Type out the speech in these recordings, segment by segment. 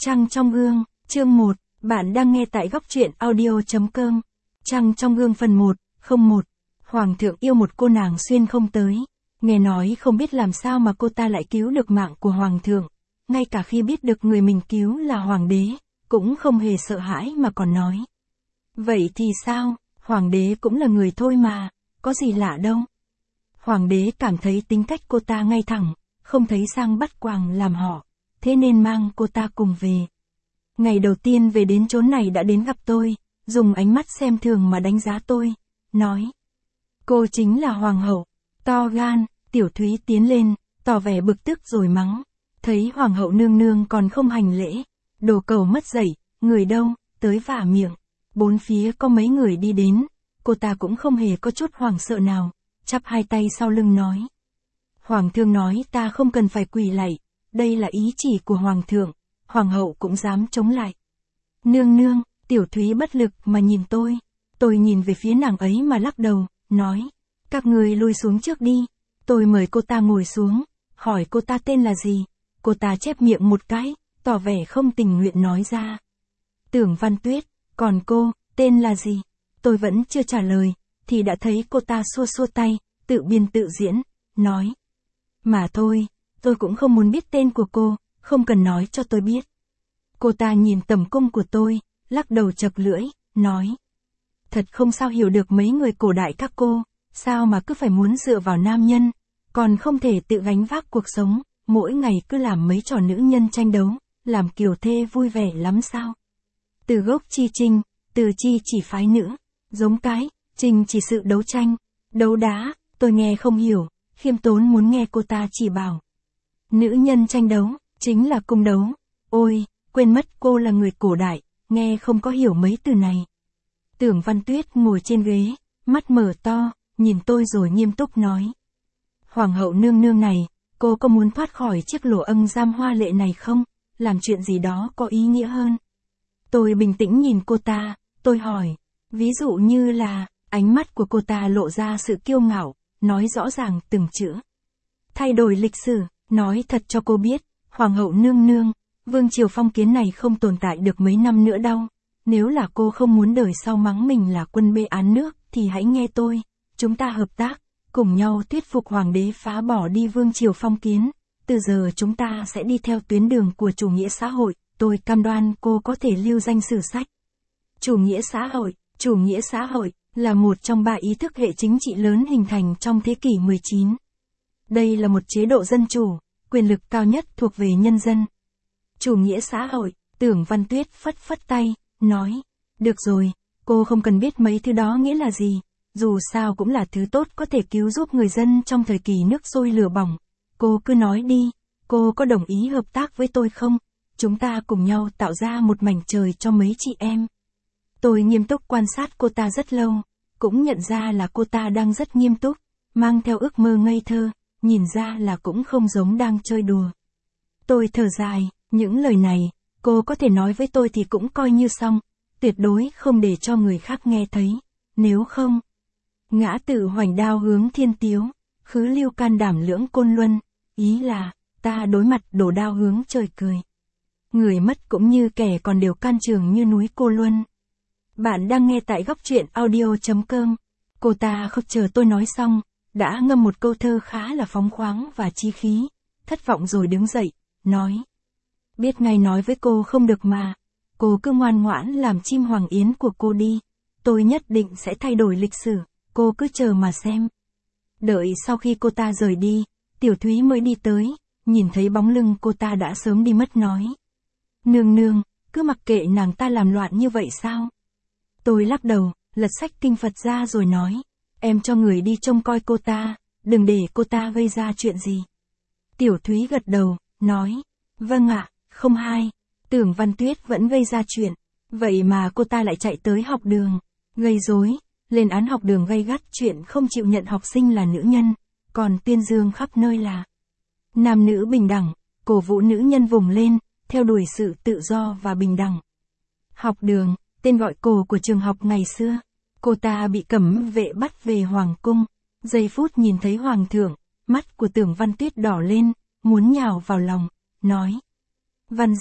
Trăng trong gương, chương 1, bạn đang nghe tại góc truyện audio.com. Trăng trong gương phần 1, 01. Hoàng thượng yêu một cô nàng xuyên không tới. Nghe nói không biết làm sao mà cô ta lại cứu được mạng của hoàng thượng. Ngay cả khi biết được người mình cứu là hoàng đế, cũng không hề sợ hãi mà còn nói. Vậy thì sao, hoàng đế cũng là người thôi mà, có gì lạ đâu. Hoàng đế cảm thấy tính cách cô ta ngay thẳng, không thấy sang bắt quàng làm họ, thế nên mang cô ta cùng về. Ngày đầu tiên về đến chốn này đã đến gặp tôi, dùng ánh mắt xem thường mà đánh giá tôi, nói. Cô chính là hoàng hậu, to gan, Tiểu Thúy tiến lên, tỏ vẻ bực tức rồi mắng. Thấy hoàng hậu nương nương còn không hành lễ, đồ cầu mất dạy, người đâu, tới vả miệng. Bốn phía có mấy người đi đến, cô ta cũng không hề có chút hoảng sợ nào, chắp hai tay sau lưng nói. Hoàng thượng nói ta không cần phải quỳ lạy, đây là ý chỉ của hoàng thượng, hoàng hậu cũng dám chống lại. Nương nương, Tiểu Thúy bất lực mà nhìn tôi nhìn về phía nàng ấy mà lắc đầu, nói. Các người lui xuống trước đi, tôi mời cô ta ngồi xuống, hỏi cô ta tên là gì, cô ta chép miệng một cái, tỏ vẻ không tình nguyện nói ra. Tưởng Văn Tuyết, còn cô, tên là gì? Tôi vẫn chưa trả lời, thì đã thấy cô ta xua xua tay, tự biên tự diễn, nói. Mà thôi, tôi cũng không muốn biết tên của cô, không cần nói cho tôi biết. Cô ta nhìn tầm cung của tôi, lắc đầu chật lưỡi, nói. Thật không sao hiểu được mấy người cổ đại các cô, sao mà cứ phải muốn dựa vào nam nhân, còn không thể tự gánh vác cuộc sống, mỗi ngày cứ làm mấy trò nữ nhân tranh đấu, làm kiều thê vui vẻ lắm sao? Từ gốc chi trinh, từ chi chỉ phái nữ, giống cái, trinh chỉ sự đấu tranh, đấu đá, tôi nghe không hiểu, khiêm tốn muốn nghe cô ta chỉ bảo. Nữ nhân tranh đấu, chính là cung đấu, ôi, quên mất cô là người cổ đại, nghe không có hiểu mấy từ này. Tưởng Văn Tuyết ngồi trên ghế, mắt mở to, nhìn tôi rồi nghiêm túc nói. Hoàng hậu nương nương này, cô có muốn thoát khỏi chiếc lỗ ân giam hoa lệ này không, làm chuyện gì đó có ý nghĩa hơn. Tôi bình tĩnh nhìn cô ta, tôi hỏi, ví dụ như là, ánh mắt của cô ta lộ ra sự kiêu ngạo, nói rõ ràng từng chữ. Thay đổi lịch sử, nói thật cho cô biết, hoàng hậu nương nương, vương triều phong kiến này không tồn tại được mấy năm nữa đâu. Nếu là cô không muốn đời sau mắng mình là quân bê án nước, thì hãy nghe tôi, chúng ta hợp tác, cùng nhau thuyết phục hoàng đế phá bỏ đi vương triều phong kiến. Từ giờ chúng ta sẽ đi theo tuyến đường của chủ nghĩa xã hội, tôi cam đoan cô có thể lưu danh sử sách. Chủ nghĩa xã hội, là một trong ba ý thức hệ chính trị lớn hình thành trong thế kỷ 19. Đây là một chế độ dân chủ, quyền lực cao nhất thuộc về nhân dân. Chủ nghĩa xã hội, Tưởng Văn Tuyết phất phất tay, nói, được rồi, cô không cần biết mấy thứ đó nghĩa là gì, dù sao cũng là thứ tốt có thể cứu giúp người dân trong thời kỳ nước sôi lửa bỏng. Cô cứ nói đi, cô có đồng ý hợp tác với tôi không? Chúng ta cùng nhau tạo ra một mảnh trời cho mấy chị em. Tôi nghiêm túc quan sát cô ta rất lâu, cũng nhận ra là cô ta đang rất nghiêm túc, mang theo ước mơ ngây thơ, nhìn ra là cũng không giống đang chơi đùa. Tôi thở dài, những lời này, cô có thể nói với tôi thì cũng coi như xong, tuyệt đối không để cho người khác nghe thấy, nếu không. Ngã tự hoành đao hướng thiên tiếu, khứ lưu can đảm lưỡng côn luân, ý là, ta đối mặt đổ đao hướng trời cười. Người mất cũng như kẻ còn đều can trường như núi Cô Luân. Bạn đang nghe tại góc truyện audio.com. Cô ta không chờ tôi nói xong, đã ngâm một câu thơ khá là phóng khoáng và chí khí, thất vọng rồi đứng dậy, nói. Biết ngay nói với cô không được mà, cô cứ ngoan ngoãn làm chim hoàng yến của cô đi, tôi nhất định sẽ thay đổi lịch sử, cô cứ chờ mà xem. Đợi sau khi cô ta rời đi, Tiểu Thúy mới đi tới, nhìn thấy bóng lưng cô ta đã sớm đi mất nói. Nương nương, cứ mặc kệ nàng ta làm loạn như vậy sao? Tôi lắc đầu, lật sách kinh Phật ra rồi nói, em cho người đi trông coi cô ta, đừng để cô ta gây ra chuyện gì. Tiểu Thúy gật đầu, nói, vâng ạ, không hay, Tưởng Văn Tuyết vẫn gây ra chuyện, vậy mà cô ta lại chạy tới học đường, gây rối, lên án học đường gay gắt chuyện không chịu nhận học sinh là nữ nhân, còn tuyên dương khắp nơi là nam nữ bình đẳng, cổ vũ nữ nhân vùng lên, theo đuổi sự tự do và bình đẳng. Học đường, tên gọi cổ của trường học ngày xưa, cô ta bị cấm vệ bắt về hoàng cung, giây phút nhìn thấy hoàng thượng, mắt của Tưởng Văn Tuyết đỏ lên, muốn nhào vào lòng, nói. Văn Diệp,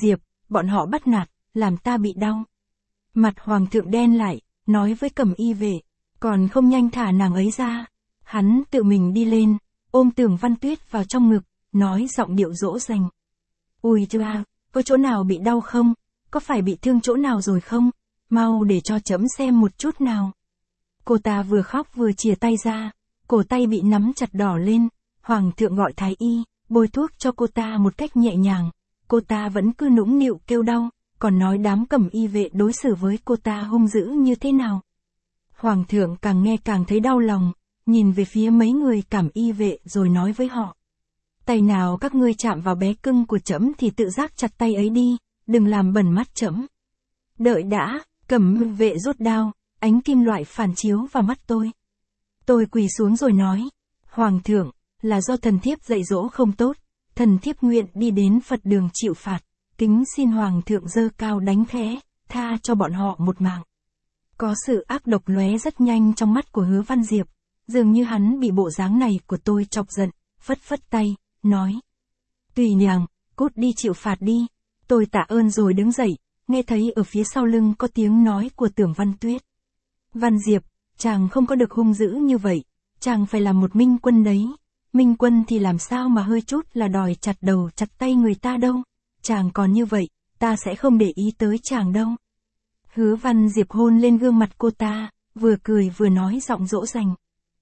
bọn họ bắt nạt, làm ta bị đau. Mặt hoàng thượng đen lại, nói với Cẩm Y vệ, còn không nhanh thả nàng ấy ra. Hắn tự mình đi lên, ôm Tưởng Văn Tuyết vào trong ngực, nói giọng điệu dỗ dành. Ui chà, có chỗ nào bị đau không? Có phải bị thương chỗ nào rồi không? Mau để cho trẫm xem một chút nào. Cô ta vừa khóc vừa chìa tay ra, cổ tay bị nắm chặt đỏ lên, hoàng thượng gọi thái y, bôi thuốc cho cô ta một cách nhẹ nhàng. Cô ta vẫn cứ nũng nịu kêu đau, còn nói đám Cẩm Y vệ đối xử với cô ta hung dữ như thế nào. Hoàng thượng càng nghe càng thấy đau lòng, nhìn về phía mấy người Cẩm Y vệ rồi nói với họ. Tay nào các ngươi chạm vào bé cưng của trẫm thì tự giác chặt tay ấy đi, đừng làm bẩn mắt trẫm. Đợi đã, Cẩm vệ rút đao, ánh kim loại phản chiếu vào mắt tôi. Tôi quỳ xuống rồi nói, Hoàng thượng, là do thần thiếp dạy dỗ không tốt, thần thiếp nguyện đi đến Phật đường chịu phạt, kính xin Hoàng thượng giơ cao đánh khẽ, tha cho bọn họ một mạng. Có sự ác độc lóe rất nhanh trong mắt của Hứa Văn Diệp, dường như hắn bị bộ dáng này của tôi chọc giận, phất phất tay, nói. Tùy nhàng, cút đi chịu phạt đi. Tôi tạ ơn rồi đứng dậy, nghe thấy ở phía sau lưng có tiếng nói của Tưởng Văn Tuyết. Văn Diệp, chàng không có được hung dữ như vậy, chàng phải là một minh quân đấy. Minh quân thì làm sao mà hơi chút là đòi chặt đầu chặt tay người ta đâu. Chàng còn như vậy, ta sẽ không để ý tới chàng đâu. Hứa Văn Diệp hôn lên gương mặt cô ta, vừa cười vừa nói giọng dỗ dành.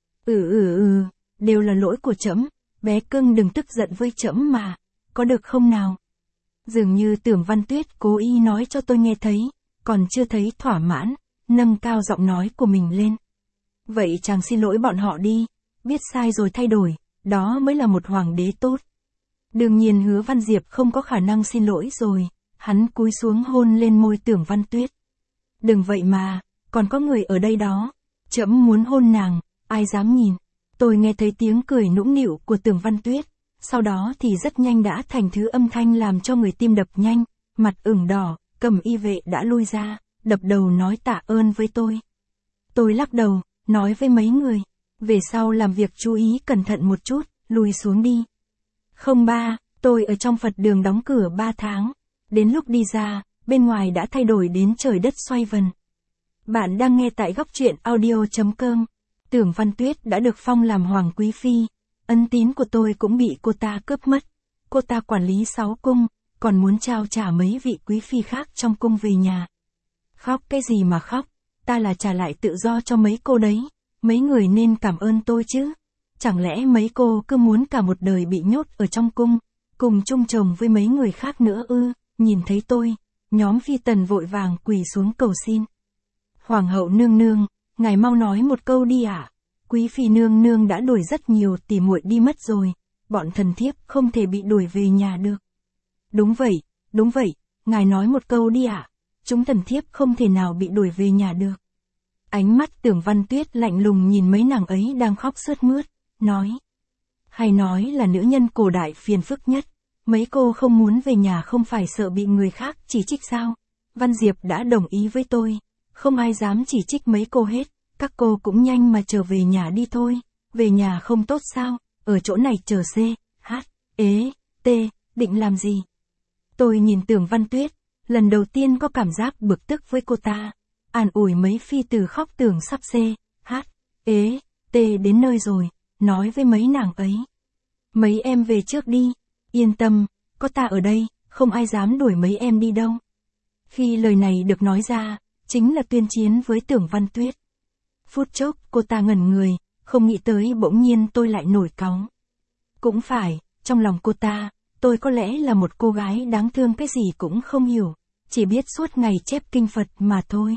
Đều là lỗi của trẫm, bé cưng đừng tức giận với trẫm mà, có được không nào? Dường như Tưởng Văn Tuyết cố ý nói cho tôi nghe thấy, còn chưa thấy thỏa mãn, nâng cao giọng nói của mình lên. Vậy chàng xin lỗi bọn họ đi, biết sai rồi thay đổi, đó mới là một hoàng đế tốt. Đương nhiên Hứa Văn Diệp không có khả năng xin lỗi rồi, hắn cúi xuống hôn lên môi Tưởng Văn Tuyết. Đừng vậy mà, còn có người ở đây đó, trẫm muốn hôn nàng, ai dám nhìn. Tôi nghe thấy tiếng cười nũng nịu của Tưởng Văn Tuyết, sau đó thì rất nhanh đã thành thứ âm thanh làm cho người tim đập nhanh, mặt ửng đỏ, Cẩm Y vệ đã lui ra, đập đầu nói tạ ơn với tôi. Tôi lắc đầu, nói với mấy người, về sau làm việc chú ý cẩn thận một chút, lùi xuống đi. Không ba, tôi ở trong Phật đường đóng cửa 3 tháng, đến lúc đi ra, bên ngoài đã thay đổi đến trời đất xoay vần. Bạn đang nghe tại Góc Truyện Audio.com. Tưởng Văn Tuyết đã được phong làm Hoàng Quý Phi, ân tín của tôi cũng bị cô ta cướp mất. Cô ta quản lý 6 cung, còn muốn trao trả mấy vị quý phi khác trong cung về nhà. Khóc cái gì mà khóc, ta là trả lại tự do cho mấy cô đấy, mấy người nên cảm ơn tôi chứ. Chẳng lẽ mấy cô cứ muốn cả một đời bị nhốt ở trong cung, cùng chung chồng với mấy người khác nữa ư? Nhìn thấy tôi, nhóm phi tần vội vàng quỳ xuống cầu xin. Hoàng hậu nương nương, ngài mau nói một câu đi ạ. Quý phi nương nương đã đuổi rất nhiều tỉ muội đi mất rồi, bọn thần thiếp không thể bị đuổi về nhà được. Đúng vậy, ngài nói một câu đi ạ. Chúng thần thiếp không thể nào bị đuổi về nhà được. Ánh mắt Tưởng Văn Tuyết lạnh lùng nhìn mấy nàng ấy đang khóc sướt mướt, nói. Hay nói là nữ nhân cổ đại phiền phức nhất, mấy cô không muốn về nhà không phải sợ bị người khác chỉ trích sao? Văn Diệp đã đồng ý với tôi, không ai dám chỉ trích mấy cô hết, các cô cũng nhanh mà trở về nhà đi thôi, về nhà không tốt sao, ở chỗ này chờ C, H, E, T, định làm gì? Tôi nhìn Tưởng Văn Tuyết, lần đầu tiên có cảm giác bực tức với cô ta, an ủi mấy phi tử khóc tưởng sắp C, H, E, T đến nơi rồi, nói với mấy nàng ấy. Mấy em về trước đi, yên tâm, có ta ở đây, không ai dám đuổi mấy em đi đâu. Khi lời này được nói ra, chính là tuyên chiến với Tưởng Văn Tuyết. Phút chốc cô ta ngẩn người, không nghĩ tới bỗng nhiên tôi lại nổi cáu. Cũng phải, trong lòng cô ta, tôi có lẽ là một cô gái đáng thương cái gì cũng không hiểu, chỉ biết suốt ngày chép kinh Phật mà thôi.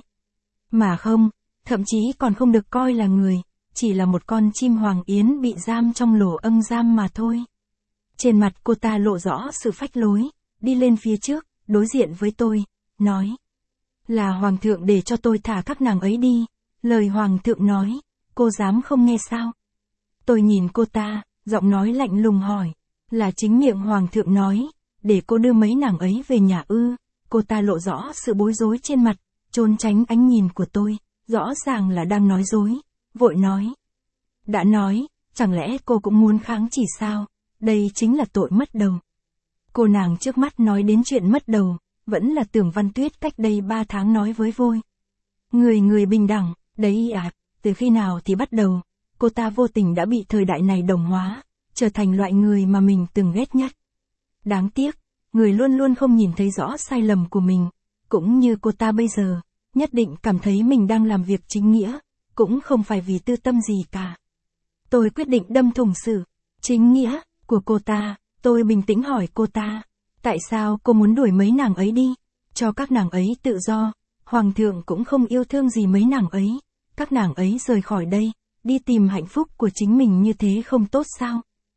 Mà không, thậm chí còn không được coi là người, chỉ là một con chim hoàng yến bị giam trong lỗ âng giam mà thôi. Trên mặt cô ta lộ rõ sự phách lối, đi lên phía trước, đối diện với tôi, nói. Là hoàng thượng để cho tôi thả các nàng ấy đi, lời hoàng thượng nói, cô dám không nghe sao? Tôi nhìn cô ta, giọng nói lạnh lùng hỏi, là chính miệng hoàng thượng nói, để cô đưa mấy nàng ấy về nhà ư? Cô ta lộ rõ sự bối rối trên mặt, trốn tránh ánh nhìn của tôi, rõ ràng là đang nói dối, vội nói. Đã nói, chẳng lẽ cô cũng muốn kháng chỉ sao? Đây chính là tội mất đầu. Cô nàng trước mắt nói đến chuyện mất đầu, vẫn là Tưởng Văn Tuyết cách đây 3 tháng nói với Vôi. Người người bình đẳng, đấy à, từ khi nào thì bắt đầu, cô ta vô tình đã bị thời đại này đồng hóa, trở thành loại người mà mình từng ghét nhất. Đáng tiếc, người luôn luôn không nhìn thấy rõ sai lầm của mình, cũng như cô ta bây giờ, nhất định cảm thấy mình đang làm việc chính nghĩa, cũng không phải vì tư tâm gì cả. Tôi quyết định đâm thủng sự chính nghĩa của cô ta, tôi bình tĩnh hỏi cô ta, tại sao cô muốn đuổi mấy nàng ấy đi, cho các nàng ấy tự do, Hoàng thượng cũng không yêu thương gì mấy nàng ấy, các nàng ấy rời khỏi đây, đi tìm hạnh phúc của chính mình như thế không tốt sao?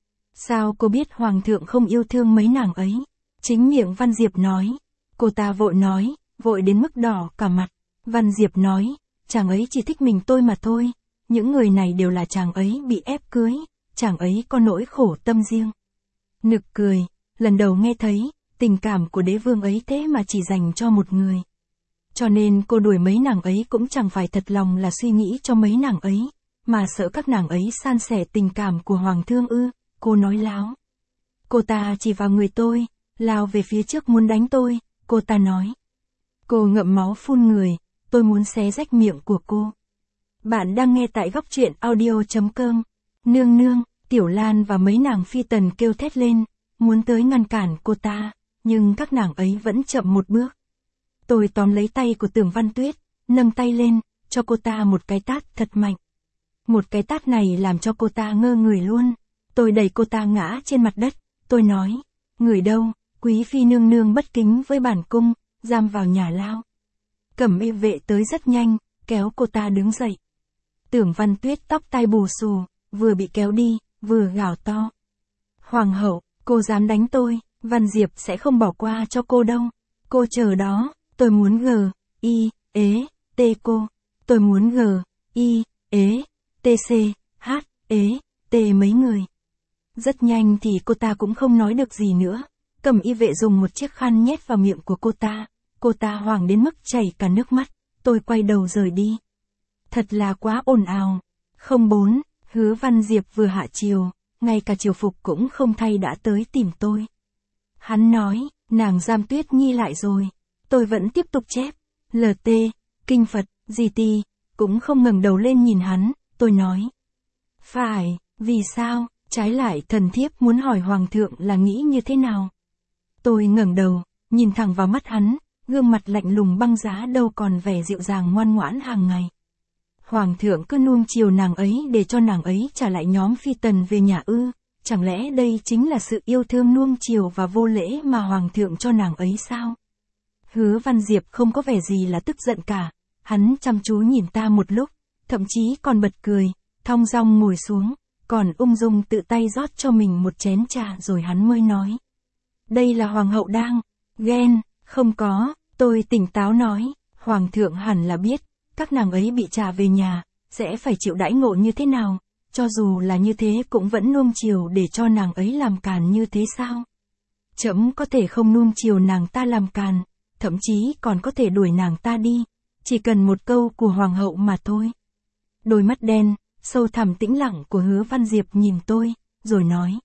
Sao cô biết Hoàng thượng không yêu thương mấy nàng ấy? Chính miệng Văn Diệp nói. Cô ta vội nói, vội đến mức đỏ cả mặt. Văn Diệp nói, chàng ấy chỉ thích mình tôi mà thôi. Những người này đều là chàng ấy bị ép cưới, chàng ấy có nỗi khổ tâm riêng. Nực cười, lần đầu nghe thấy, tình cảm của đế vương ấy thế mà chỉ dành cho một người. Cho nên cô đuổi mấy nàng ấy cũng chẳng phải thật lòng là suy nghĩ cho mấy nàng ấy, mà sợ các nàng ấy san sẻ tình cảm của Hoàng thương ư, cô nói láo. Cô ta chỉ vào người tôi, lao về phía trước muốn đánh tôi, cô ta nói. Cô ngậm máu phun người, tôi muốn xé rách miệng của cô. Bạn đang nghe tại góc truyện audio.com. Nương nương, Tiểu Lan và mấy nàng phi tần kêu thét lên, muốn tới ngăn cản cô ta, nhưng các nàng ấy vẫn chậm một bước. Tôi tóm lấy tay của Tưởng Văn Tuyết, nâng tay lên, cho cô ta một cái tát thật mạnh. Một cái tát này làm cho cô ta ngơ người luôn. Tôi đẩy cô ta ngã trên mặt đất, tôi nói, người đâu, quý phi nương nương bất kính với bản cung, giam vào nhà lao. Cẩm y vệ tới rất nhanh, kéo cô ta đứng dậy. Tưởng Văn Tuyết tóc tai bù xù, vừa bị kéo đi, vừa gào to. Hoàng hậu, cô dám đánh tôi, Văn Diệp sẽ không bỏ qua cho cô đâu. Cô chờ đó, tôi muốn T cô, tôi muốn T mấy người. Rất nhanh thì cô ta cũng không nói được gì nữa. Cẩm y vệ dùng một chiếc khăn nhét vào miệng của cô ta hoảng đến mức chảy cả nước mắt. Tôi quay đầu rời đi. Thật là quá ồn ào. 04, Hứa Văn Diệp vừa hạ triều, ngay cả triều phục cũng không thay đã tới tìm tôi. Hắn nói, nàng giam Tuyết Nhi lại rồi. Tôi vẫn tiếp tục chép. LT, Kinh Phật, GT, cũng không ngẩng đầu lên nhìn hắn, tôi nói. Phải, vì sao, trái lại thần thiếp muốn hỏi Hoàng thượng là nghĩ như thế nào. Tôi ngẩng đầu, nhìn thẳng vào mắt hắn, gương mặt lạnh lùng băng giá đâu còn vẻ dịu dàng ngoan ngoãn hàng ngày. Hoàng thượng cứ nuông chiều nàng ấy để cho nàng ấy trả lại nhóm phi tần về nhà ư, chẳng lẽ đây chính là sự yêu thương nuông chiều và vô lễ mà Hoàng thượng cho nàng ấy sao? Hứa Văn Diệp không có vẻ gì là tức giận cả, hắn chăm chú nhìn ta một lúc, thậm chí còn bật cười, thong dong ngồi xuống, còn ung dung tự tay rót cho mình một chén trà rồi hắn mới nói. Đây là Hoàng hậu đang ghen, không có, tôi tỉnh táo nói, Hoàng thượng hẳn là biết, các nàng ấy bị trả về nhà, sẽ phải chịu đãi ngộ như thế nào, cho dù là như thế cũng vẫn nuông chiều để cho nàng ấy làm càn như thế sao? Trẫm có thể không nuông chiều nàng ta làm càn, thậm chí còn có thể đuổi nàng ta đi, chỉ cần một câu của Hoàng hậu mà thôi. Đôi mắt đen, sâu thẳm tĩnh lặng của Hứa Văn Diệp nhìn tôi, rồi nói.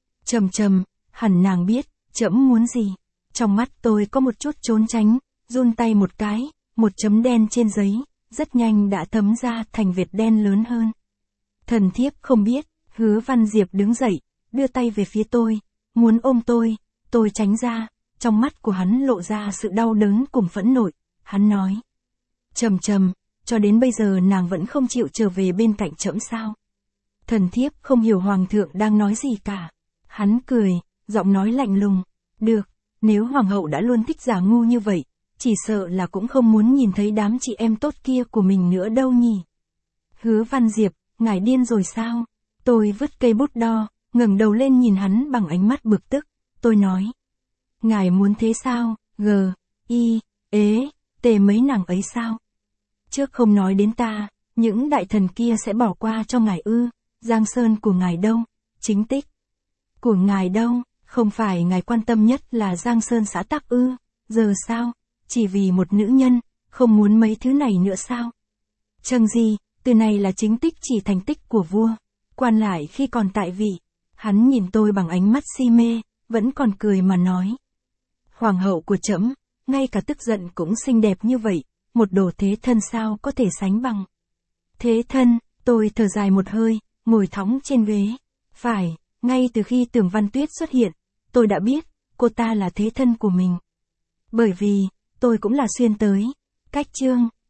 Trầm, hẳn nàng biết, trẫm muốn gì. Trong mắt tôi có một chút trốn tránh, run tay một cái, một chấm đen trên giấy, rất nhanh đã thấm ra thành vệt đen lớn hơn. Thần thiếp không biết, Hứa Văn Diệp đứng dậy, đưa tay về phía tôi, muốn ôm tôi tránh ra, trong mắt của hắn lộ ra sự đau đớn cùng phẫn nộ, hắn nói. Trầm, cho đến bây giờ nàng vẫn không chịu trở về bên cạnh trẫm sao? Thần thiếp không hiểu Hoàng thượng đang nói gì cả. Hắn cười, giọng nói lạnh lùng. Được, nếu Hoàng hậu đã luôn thích giả ngu như vậy, chỉ sợ là cũng không muốn nhìn thấy đám chị em tốt kia của mình nữa đâu nhỉ. Hứa Văn Diệp, ngài điên rồi sao? Tôi vứt cây bút đo, ngẩng đầu lên nhìn hắn bằng ánh mắt bực tức. Tôi nói. Ngài muốn thế sao? Mấy nàng ấy sao? Trước không nói đến ta, những đại thần kia sẽ bỏ qua cho ngài ư? Giang Sơn của ngài đâu? Chính tích của ngài đâu? Không phải ngài quan tâm nhất là Giang Sơn xã tắc ư? Giờ sao? Chỉ vì một nữ nhân, không muốn mấy thứ này nữa sao? Chừng gì, từ này là chính tích chỉ thành tích của vua. Quan lại khi còn tại vị. Hắn nhìn tôi bằng ánh mắt si mê, vẫn còn cười mà nói. Hoàng hậu của trẫm, ngay cả tức giận cũng xinh đẹp như vậy, một đồ thế thân sao có thể sánh bằng. Thế thân, tôi thở dài một hơi, ngồi thõng trên ghế. Phải, ngay từ khi Tưởng Văn Tuyết xuất hiện, tôi đã biết, cô ta là thế thân của mình. Bởi vì, tôi cũng là xuyên tới. Cách chương